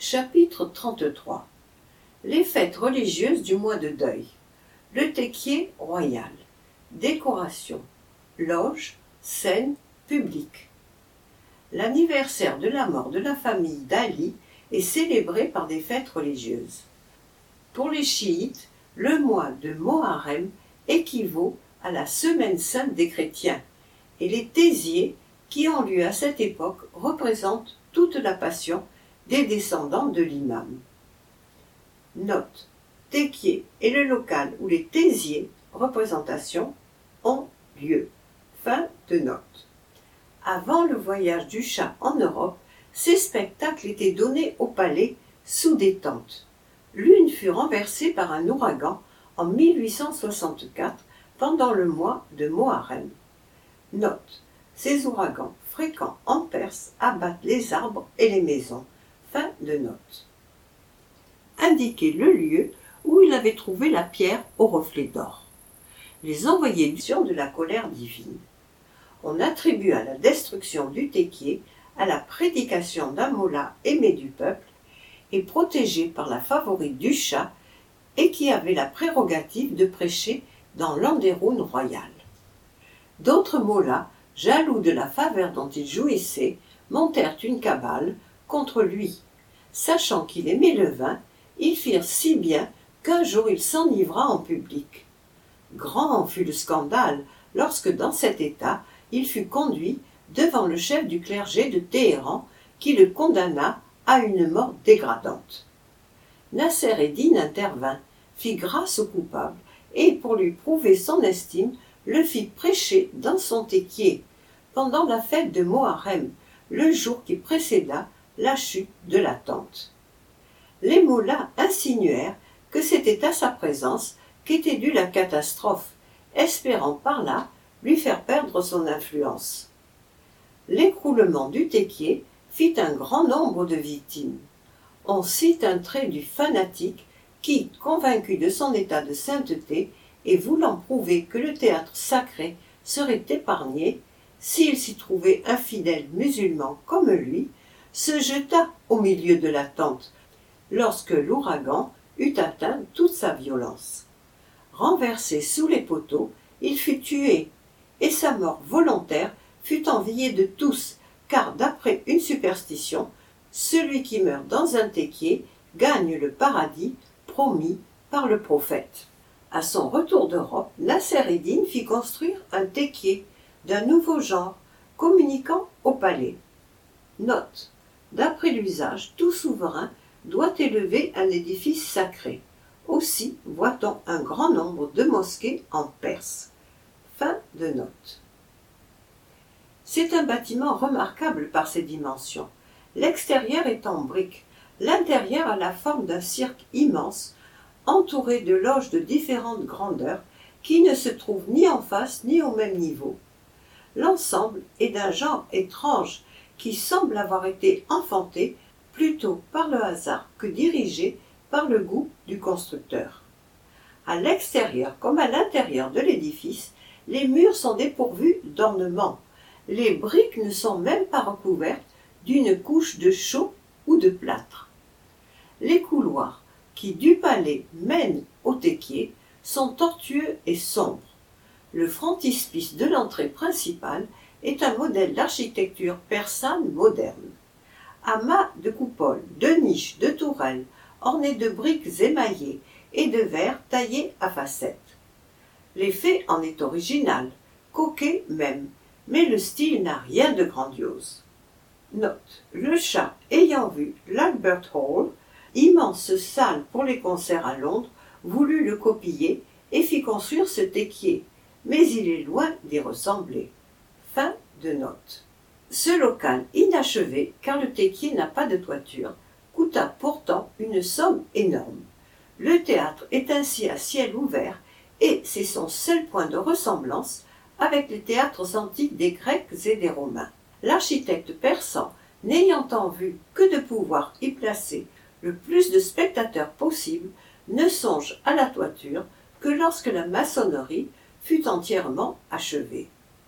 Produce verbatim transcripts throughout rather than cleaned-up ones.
Chapitre trente-trois. Les fêtes religieuses du mois de deuil. Le tequier royal. Décoration. Loge, scène, public. L'anniversaire de la mort de la famille d'Ali est célébré par des fêtes religieuses. Pour les chiites, le mois de Moharrem équivaut à la semaine sainte des chrétiens, et les tésiers qui ont lieu à cette époque représentent toute la passion des descendants de l'imam. Note. Tequier est le local où les tésiers, représentations, ont lieu. Fin de note. Avant le voyage du Shah en Europe, ces spectacles étaient donnés au palais sous des tentes. L'une fut renversée par un ouragan en mille huit cent soixante-quatre pendant le mois de Moharrem. Note. Ces ouragans fréquents en Perse abattent les arbres et les maisons. Fin de note. Indiquer le lieu où il avait trouvé la pierre au reflet d'or. Les envoyés de la colère divine. On attribue à la destruction du tequier à la prédication d'un mollah aimé du peuple et protégé par la favorite du Shah et qui avait la prérogative de prêcher dans l'Andéroun royal. D'autres mollahs, jaloux de la faveur dont il jouissait, montèrent une cabale contre lui. Sachant qu'il aimait le vin, ils firent si bien qu'un jour il s'enivra en public. Grand fut le scandale lorsque, dans cet état, il fut conduit devant le chef du clergé de Téhéran qui le condamna à une mort dégradante. Nasser-ed-Din intervint, fit grâce au coupable et, pour lui prouver son estime, le fit prêcher dans son tequier pendant la fête de Moharrem, le jour qui précéda la chute de la tente. Les mollahs insinuèrent que c'était à sa présence qu'était due la catastrophe, espérant par là lui faire perdre son influence. L'écroulement du tequier fit un grand nombre de victimes. On cite un trait du fanatique qui, convaincu de son état de sainteté et voulant prouver que le théâtre sacré serait épargné, s'il s'y trouvait un fidèle musulman comme lui, se jeta au milieu de la tente, lorsque l'ouragan eut atteint toute sa violence. Renversé sous les poteaux, il fut tué, et sa mort volontaire fut enviée de tous, car d'après une superstition, celui qui meurt dans un tequier gagne le paradis promis par le prophète. À son retour d'Europe, Nasser-ed-Din fit construire un tequier d'un nouveau genre, communiquant au palais. Note. D'après l'usage, tout souverain doit élever un édifice sacré. Aussi voit-on un grand nombre de mosquées en Perse. Fin de note. C'est un bâtiment remarquable par ses dimensions. L'extérieur est en briques, l'intérieur a la forme d'un cirque immense, entouré de loges de différentes grandeurs qui ne se trouvent ni en face ni au même niveau. L'ensemble est d'un genre étrange qui semble avoir été enfanté plutôt par le hasard que dirigé par le goût du constructeur. À l'extérieur comme à l'intérieur de l'édifice, les murs sont dépourvus d'ornements. Les briques ne sont même pas recouvertes d'une couche de chaux ou de plâtre. Les couloirs qui du palais mènent au tequier sont tortueux et sombres. Le frontispice de l'entrée principale est un modèle d'architecture persane moderne. Amas de coupoles, de niches, de tourelles, ornées de briques émaillées et de verre taillés à facettes. L'effet en est original, coquet même, mais le style n'a rien de grandiose. Note. Le Shah ayant vu l'Albert Hall, immense salle pour les concerts à Londres, voulut le copier et fit construire ce tequier, mais il est loin d'y ressembler. Fin de note. Ce local inachevé, car le tequier n'a pas de toiture, coûta pourtant une somme énorme. Le théâtre est ainsi à ciel ouvert et c'est son seul point de ressemblance avec les théâtres antiques des Grecs et des Romains. L'architecte persan, n'ayant en vue que de pouvoir y placer le plus de spectateurs possible, ne songe à la toiture que lorsque la maçonnerie fut entièrement achevée.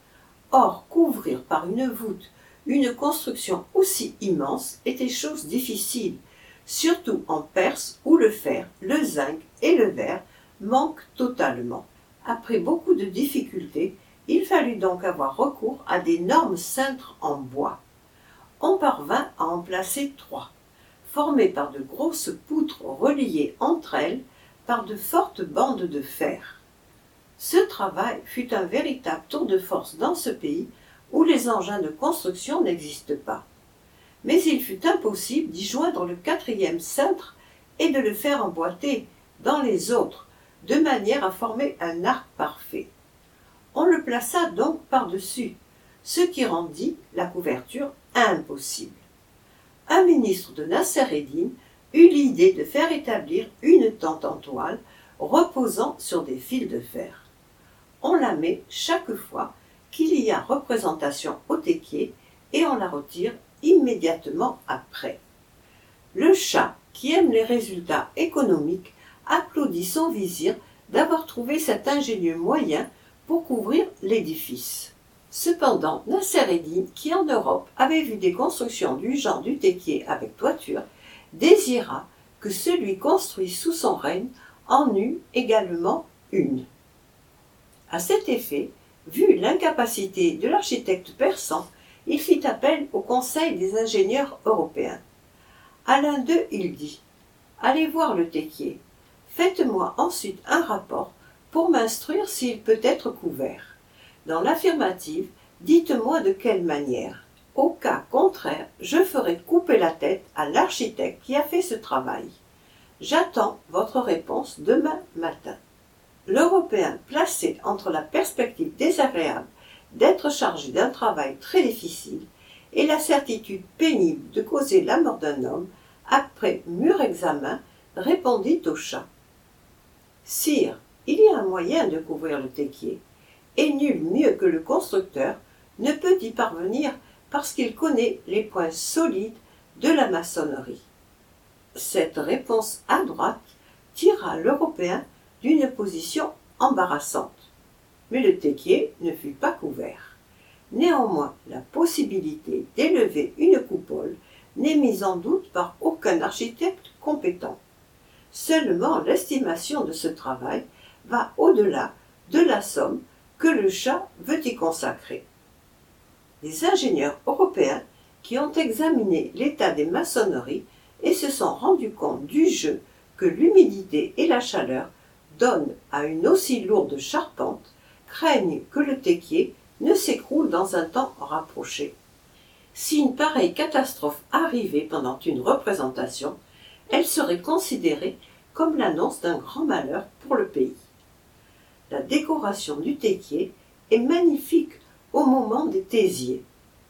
Or, couvrir par une voûte une construction aussi immense était chose difficile, surtout en Perse où le fer, le zinc et le verre manquent totalement. Après beaucoup de difficultés, il fallut donc avoir recours à d'énormes cintres en bois. On parvint à en placer trois, formés par de grosses poutres reliées entre elles par de fortes bandes de fer. Ce travail fut un véritable tour de force dans ce pays où les engins de construction n'existent pas. Mais il fut impossible d'y joindre le quatrième cintre et de le faire emboîter dans les autres, de manière à former un arc parfait. On le plaça donc par-dessus, ce qui rendit la couverture impossible. Un ministre de Nasser-Édine eut l'idée de faire établir une tente en toile reposant sur des fils de fer. On la met chaque fois qu'il y a représentation au tekié et on la retire immédiatement après. Le Shah, qui aime les résultats économiques, applaudit son vizir d'avoir trouvé cet ingénieux moyen pour couvrir l'édifice. Cependant, Nasser-Édine, qui en Europe avait vu des constructions du genre du tekié avec toiture, désira que celui construit sous son règne en eût également une. À cet effet, vu l'incapacité de l'architecte persan, il fit appel au Conseil des ingénieurs européens. À l'un d'eux, il dit « Allez voir le tekié. Faites-moi ensuite un rapport pour m'instruire s'il peut être couvert. Dans l'affirmative, dites-moi de quelle manière. Au cas contraire, je ferai couper la tête à l'architecte qui a fait ce travail. J'attends votre réponse demain matin. » L'Européen, placé entre la perspective désagréable d'être chargé d'un travail très difficile et la certitude pénible de causer la mort d'un homme, après mûr examen, répondit au Shah. « Sire, il y a un moyen de couvrir le tekié, et nul mieux que le constructeur ne peut y parvenir parce qu'il connaît les points solides de la maçonnerie. » Cette réponse adroite tira l'Européen d'une position embarrassante. Mais le tekié ne fut pas couvert. Néanmoins, la possibilité d'élever une coupole n'est mise en doute par aucun architecte compétent. Seulement l'estimation de ce travail va au-delà de la somme que le Shah veut y consacrer. Les ingénieurs européens qui ont examiné l'état des maçonneries et se sont rendus compte du jeu que l'humidité et la chaleur donnent à une aussi lourde charpente craignent que le tekié ne s'écroule dans un temps rapproché. Si une pareille catastrophe arrivait pendant une représentation, elle serait considérée comme l'annonce d'un grand malheur pour le pays. La décoration du tekié est magnifique au moment des tésiers.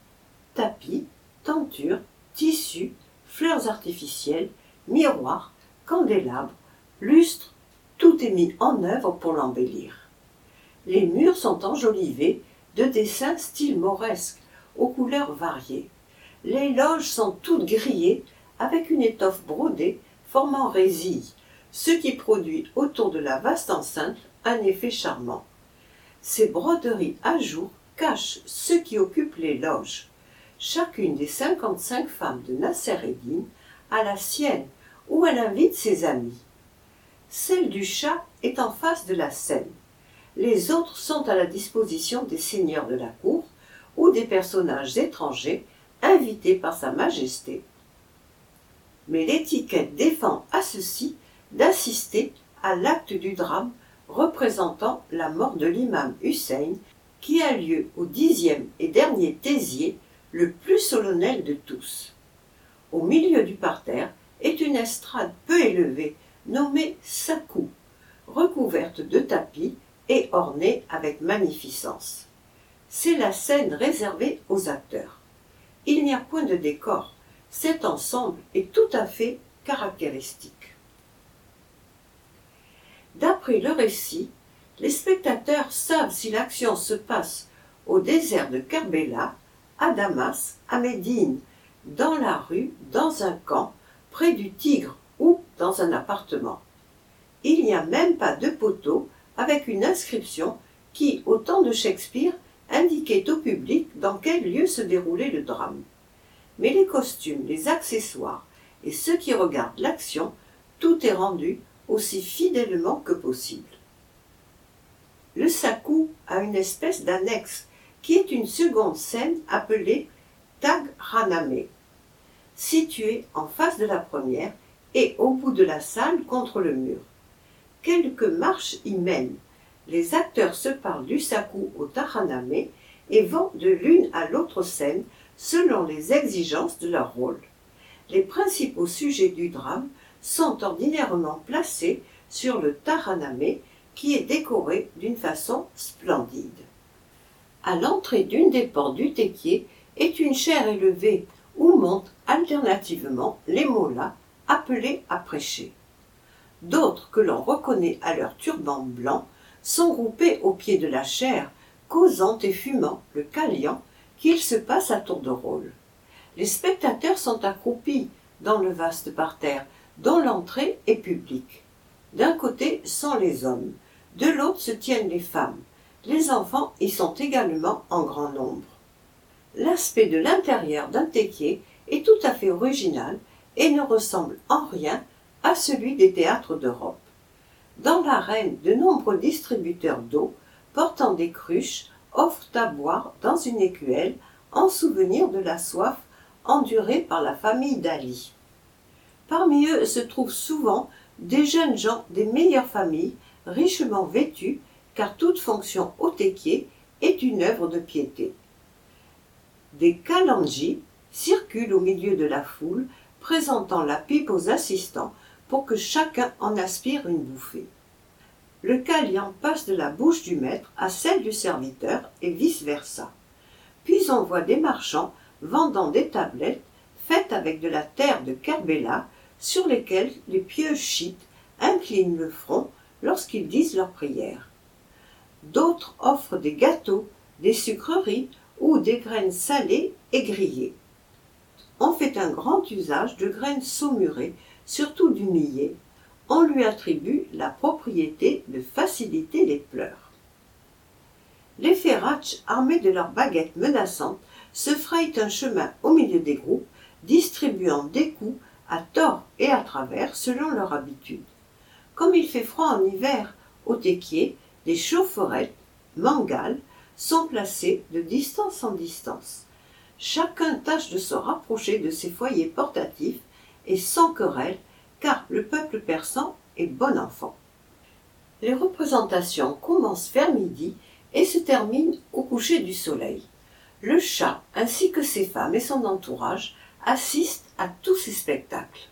Tapis, tentures, tissus, fleurs artificielles, miroirs, candélabres, lustres, tout est mis en œuvre pour l'embellir. Les murs sont enjolivés de dessins style mauresque, aux couleurs variées. Les loges sont toutes grillées avec une étoffe brodée formant résille, ce qui produit autour de la vaste enceinte un effet charmant. Ces broderies à jour cachent ceux qui occupent les loges. Chacune des cinquante-cinq femmes de Nasser-Édine a la sienne où elle invite ses amis. Celle du Shah est en face de la scène. Les autres sont à la disposition des seigneurs de la cour ou des personnages étrangers invités par Sa Majesté. Mais l'étiquette défend à ceux-ci d'assister à l'acte du drame représentant la mort de l'imam Hussein qui a lieu au dixième et dernier tésier, le plus solennel de tous. Au milieu du parterre est une estrade peu élevée nommée Sakou, recouverte de tapis et ornée avec magnificence. C'est la scène réservée aux acteurs. Il n'y a point de décor, cet ensemble est tout à fait caractéristique. D'après le récit, les spectateurs savent si l'action se passe au désert de Kerbela, à Damas, à Médine, dans la rue, dans un camp, près du Tigre ou dans un appartement. Il n'y a même pas de poteau avec une inscription qui, au temps de Shakespeare, indiquait au public dans quel lieu se déroulait le drame. Mais les costumes, les accessoires et ceux qui regardent l'action, tout est rendu aussi fidèlement que possible. Le sakou a une espèce d'annexe qui est une seconde scène appelée Tag Haname, située en face de la première et au bout de la salle contre le mur. Quelques marches y mènent. Les acteurs se parlent du sakou au tahaname et vont de l'une à l'autre scène selon les exigences de leur rôle. Les principaux sujets du drame sont ordinairement placés sur le tahaname qui est décoré d'une façon splendide. À l'entrée d'une des portes du tekié est une chaire élevée où montent alternativement les mollahs appelés à prêcher. D'autres que l'on reconnaît à leur turban blanc sont groupés au pied de la chaire, causant et fumant le kalian qu'il se passe à tour de rôle. Les spectateurs sont accroupis dans le vaste parterre, dont l'entrée est publique. D'un côté sont les hommes, de l'autre se tiennent les femmes. Les enfants y sont également en grand nombre. L'aspect de l'intérieur d'un tekié est tout à fait original et ne ressemble en rien à celui des théâtres d'Europe. Dans l'arène, de nombreux distributeurs d'eau portant des cruches offrent à boire dans une écuelle en souvenir de la soif endurée par la famille d'Ali. Parmi eux se trouvent souvent des jeunes gens des meilleures familles, richement vêtus, car toute fonction au tekié est une œuvre de piété. Des kalanji circulent au milieu de la foule, présentant la pipe aux assistants pour que chacun en aspire une bouffée. Le kalian passe de la bouche du maître à celle du serviteur et vice-versa. Puis on voit des marchands vendant des tablettes faites avec de la terre de Kerbela sur lesquelles les pieux chiites inclinent le front lorsqu'ils disent leurs prières. D'autres offrent des gâteaux, des sucreries ou des graines salées et grillées. On fait un grand usage de graines saumurées, surtout du millet. On lui attribue la propriété de faciliter les pleurs. Les ferratches, armés de leurs baguettes menaçantes, se frayent un chemin au milieu des groupes, distribuant des coups à tort et à travers selon leur habitude. Comme il fait froid en hiver, au tekié, des chaufferettes, mangals, sont placés de distance en distance. Chacun tâche de se rapprocher de ses foyers portatifs et sans querelle, car le peuple persan est bon enfant. Les représentations commencent vers midi et se terminent au coucher du soleil. Le Shah, ainsi que ses femmes et son entourage, assistent à tous ces spectacles.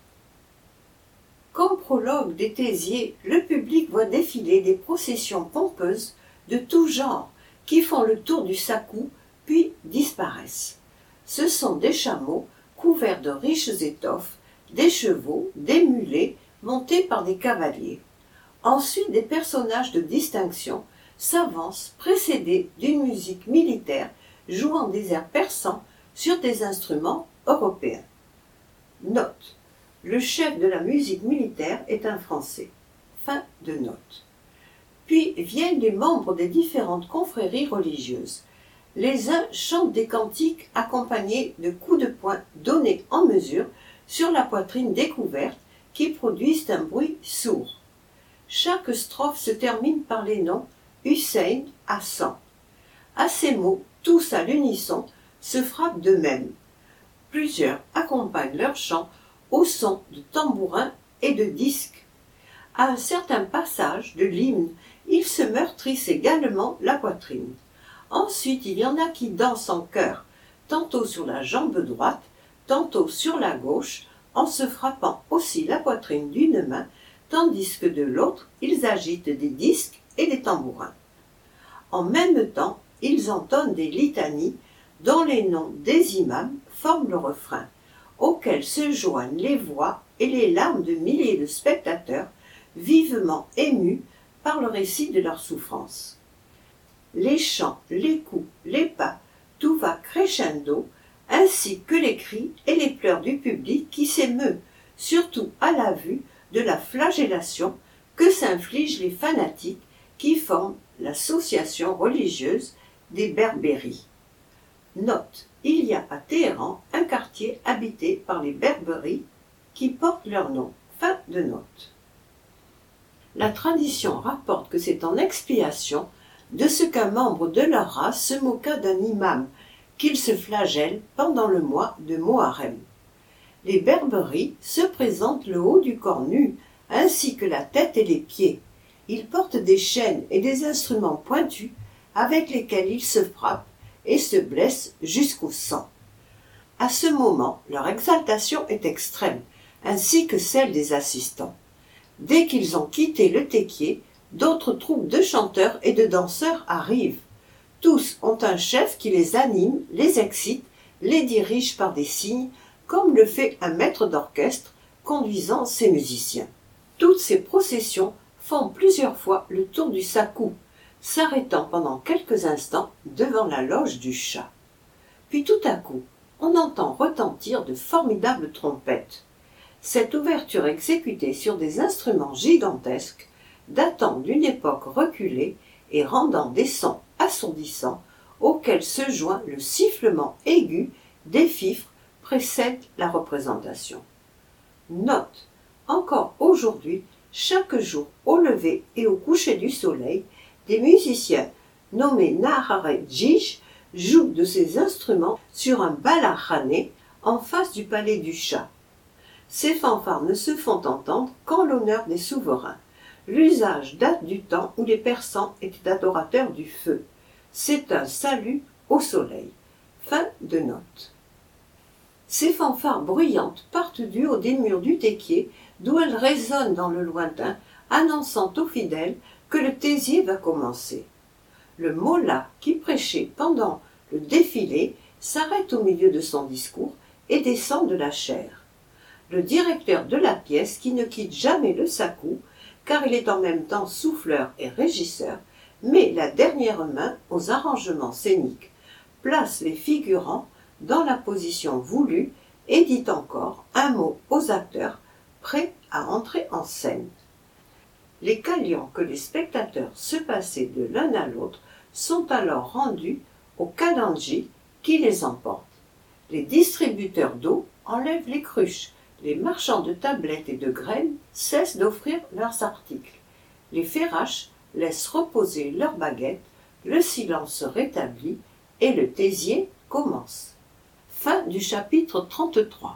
Comme prologue des Tésiers, le public voit défiler des processions pompeuses de tout genre qui font le tour du sakou puis disparaissent. Ce sont des chameaux couverts de riches étoffes, des chevaux, des mulets montés par des cavaliers. Ensuite, des personnages de distinction s'avancent précédés d'une musique militaire jouant des airs persans sur des instruments européens. Note. Le chef de la musique militaire est un Français. Fin de note. Puis viennent les membres des différentes confréries religieuses. Les uns chantent des cantiques accompagnés de coups de poing donnés en mesure sur la poitrine découverte qui produisent un bruit sourd. Chaque strophe se termine par les noms Hussein, Hassan. À ces mots, tous à l'unisson se frappent d'eux-mêmes. Plusieurs accompagnent leur chant au son de tambourins et de disques. À un certain passage de l'hymne, ils se meurtrissent également la poitrine. Ensuite, il y en a qui dansent en chœur, tantôt sur la jambe droite, tantôt sur la gauche, en se frappant aussi la poitrine d'une main, tandis que de l'autre, ils agitent des disques et des tambourins. En même temps, ils entonnent des litanies dont les noms des imams forment le refrain, auquel se joignent les voix et les larmes de milliers de spectateurs vivement émus par le récit de leur souffrance. Les chants, les coups, les pas, tout va crescendo, ainsi que les cris et les pleurs du public qui s'émeut, surtout à la vue de la flagellation que s'infligent les fanatiques qui forment l'association religieuse des Berbéries. Note, il y a à Téhéran un quartier habité par les Berbéries, qui portent leur nom. Fin de note. La tradition rapporte que c'est en expiation de ce qu'un membre de leur race se moqua d'un imam, qu'il se flagelle pendant le mois de Moharrem. Les Berbéries se présentent le haut du corps nu, ainsi que la tête et les pieds. Ils portent des chaînes et des instruments pointus avec lesquels ils se frappent et se blessent jusqu'au sang. À ce moment, leur exaltation est extrême, ainsi que celle des assistants. Dès qu'ils ont quitté le téquier, d'autres troupes de chanteurs et de danseurs arrivent. Tous ont un chef qui les anime, les excite, les dirige par des signes, comme le fait un maître d'orchestre conduisant ses musiciens. Toutes ces processions font plusieurs fois le tour du Sakou, s'arrêtant pendant quelques instants devant la loge du chat. Puis tout à coup, on entend retentir de formidables trompettes. Cette ouverture exécutée sur des instruments gigantesques, datant d'une époque reculée et rendant des sons assourdissants, auxquels se joint le sifflement aigu des fifres, précède la représentation. Note, encore aujourd'hui, chaque jour au lever et au coucher du soleil, des musiciens nommés Nahare Djij jouent de ces instruments sur un balachane en face du palais du chat. Ces fanfares ne se font entendre qu'en l'honneur des souverains. L'usage date du temps où les Persans étaient adorateurs du feu. C'est un salut au soleil. Fin de note. Ces fanfares bruyantes partent du haut des murs du téquier, d'où elles résonnent dans le lointain, annonçant aux fidèles que le tésier va commencer. Le mollah qui prêchait pendant le défilé s'arrête au milieu de son discours et descend de la chaire. Le directeur de la pièce, qui ne quitte jamais le sakou, car il est en même temps souffleur et régisseur, met la dernière main aux arrangements scéniques, place les figurants dans la position voulue et dit encore un mot aux acteurs prêts à entrer en scène. Les kalians que les spectateurs se passaient de l'un à l'autre sont alors rendus aux kalanji qui les emportent. Les distributeurs d'eau enlèvent les cruches, les marchands de tablettes et de graines cessent d'offrir leurs articles. Les ferraches laissent reposer leurs baguettes, le silence se rétablit et le tésier commence. Fin du chapitre trente-trois.